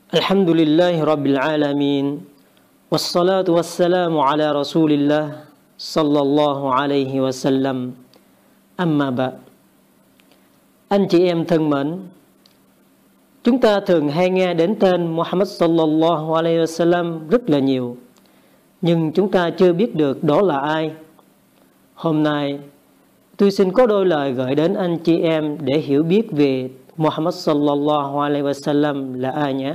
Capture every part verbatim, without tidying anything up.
Alhamdulillahi Rabbil Alamin. Wassalatu wassalamu ala Rasulillah sallallahu alaihi wasallam. Amma ba. Anh chị em thân mến, chúng ta thường hay nghe đến tên Muhammad sallallahu alaihi wasallam rất là nhiều, nhưng chúng ta chưa biết được đó là ai. Hôm nay tôi xin có đôi lời gửi đến anh chị em để hiểu biết về Muhammad sallallahu alaihi wasallam là ai nhé.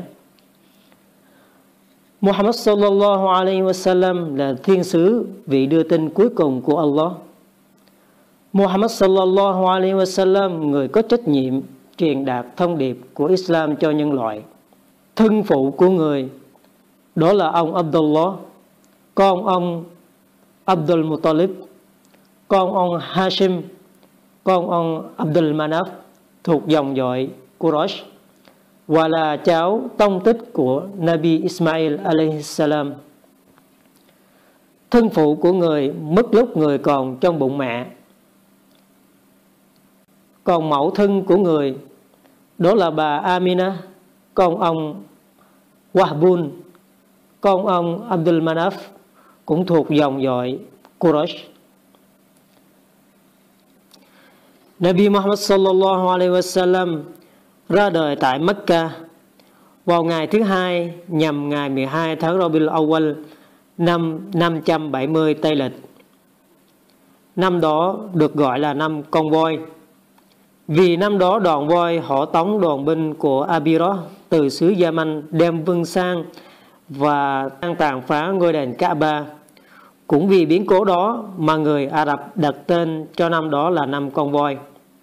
Muhammad sallallahu alaihi wasallam là thiên sứ, vị đưa tin cuối cùng của Allah. Muhammad sallallahu alaihi wasallam, người có trách nhiệm truyền đạt thông điệp của Islam cho nhân loại. Thân phụ của người đó là ông Abdullah, con ông Abdul Muttalib, con ông Hashim, con ông Abdul Manaf thuộc dòng dõi Quraysh, và là cháu tông tích của Nabi Ismail alayhi salam. Thân phụ của người mất lúc người còn trong bụng mẹ. Còn mẫu thân của người đó là bà Amina, con ông Wahbun, con ông Abdul Manaf, cũng thuộc dòng dõi Quraysh. Nabi Muhammad sallallahu alaihi wasallam ra đời tại Mecca vào ngày thứ hai nhằm ngày mười hai tháng Rabiul Awwal năm năm trăm bảy mươi Tây lịch. Năm đó được gọi là năm con voi, vì năm đó đoàn voi hộ tống đoàn binh của Abirah từ xứ Yaman đem vương sang và tàn phá ngôi đền Kaaba. Cũng vì biến cố đó mà người Ả Rập đặt tên cho năm đó là năm con voi.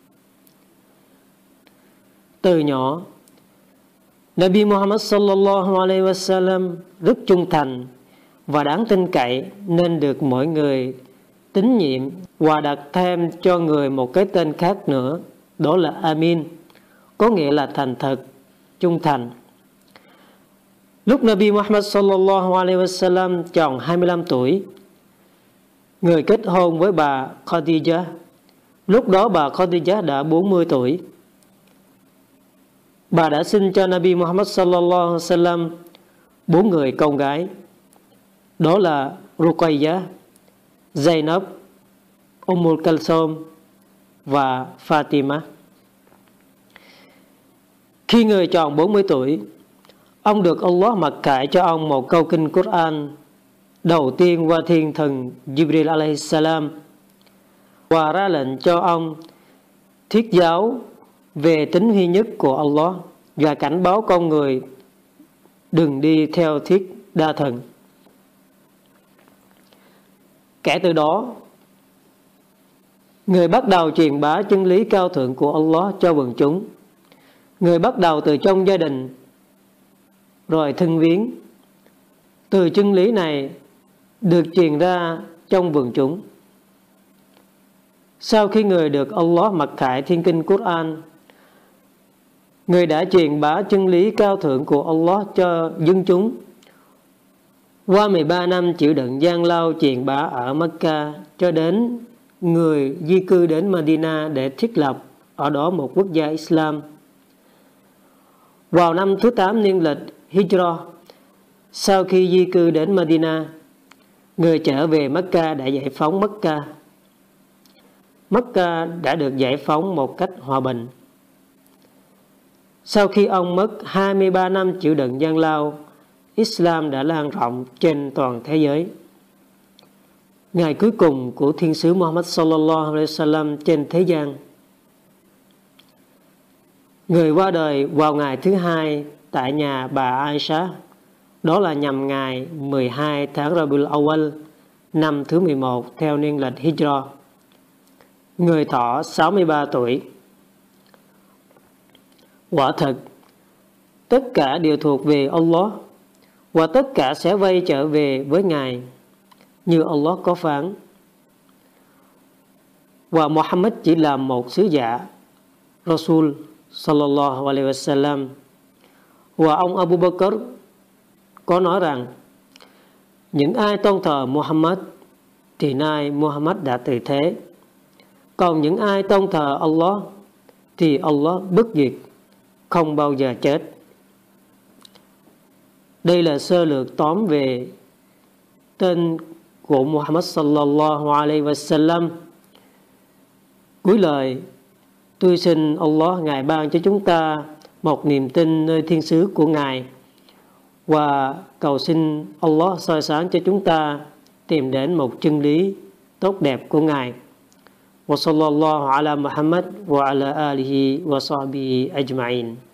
Từ nhỏ, Nabi Muhammad sallallahu alaihi wasallam rất trung thành và đáng tin cậy, nên được mọi người tín nhiệm và đặt thêm cho người một cái tên khác nữa, đó là Amin, có nghĩa là thành thật, trung thành. Lúc Nabi Muhammad sallallahu alaihi wasallam tròn hai mươi lăm tuổi, người kết hôn với bà Khadijah. Lúc đó bà Khadijah đã bốn mươi tuổi. Bà đã sinh cho Nabi Muhammad sallallahu alaihi wasallam bốn người con gái, đó là Ruqayyah, Zainab, Ummul Kalsum và Fatima. Khi người tròn bốn mươi tuổi, ông được Allah mặc khải cho ông một câu kinh Quran đầu tiên qua thiên thần Jibril alayhi salam, và ra lệnh cho ông thuyết giáo về tính duy nhất của Allah và cảnh báo con người đừng đi theo thuyết đa thần. Kể từ đó, người bắt đầu truyền bá chân lý cao thượng của Allah cho quần chúng. Người bắt đầu từ trong gia đình, rồi thân viếng. Từ chân lý này được truyền ra trong quần chúng. Sau khi người được Allah mặc khải thiên kinh Quran, người đã truyền bá chân lý cao thượng của Allah cho dân chúng. Qua mười ba năm chịu đựng gian lao truyền bá ở Mecca, cho đến người di cư đến Medina để thiết lập ở đó một quốc gia Islam. Vào năm thứ tám niên lịch Hijra, sau khi di cư đến Medina, người trở về Mecca đã giải phóng Mecca. Mecca đã được giải phóng một cách hòa bình. Sau khi ông mất hai mươi ba năm chịu đựng gian lao, Islam đã lan rộng trên toàn thế giới. Ngày cuối cùng của thiên sứ Muhammad sallallahu alaihi wasallam trên thế gian, người qua đời vào ngày thứ hai tại nhà bà Aisha, đó là nhằm ngày mười hai tháng Rabiul Awwal năm thứ mười một theo niên lịch Hijra. Người thọ sáu mươi ba tuổi. Quả thật, tất cả đều thuộc về Allah, và tất cả sẽ quay trở về với Ngài, như Allah có phán. Và Muhammad chỉ là một sứ giả, Rasul sallallahu alaihi wasallam. Và ông Abu Bakr có nói rằng, những ai tôn thờ Muhammad thì nay Muhammad đã từ thế. Còn những ai tôn thờ Allah thì Allah bất diệt, không bao giờ chết. Đây là sơ lược tóm về tên của Muhammad sallallahu alaihi wasallam. Cuối lời, tôi xin Allah Ngài ban cho chúng ta một niềm tin nơi thiên sứ của Ngài, và cầu xin Allah soi sáng cho chúng ta tìm đến một chân lý tốt đẹp của Ngài. Wa sallallahu ala Muhammad wa ala alihi wa sahbihi ajma'in.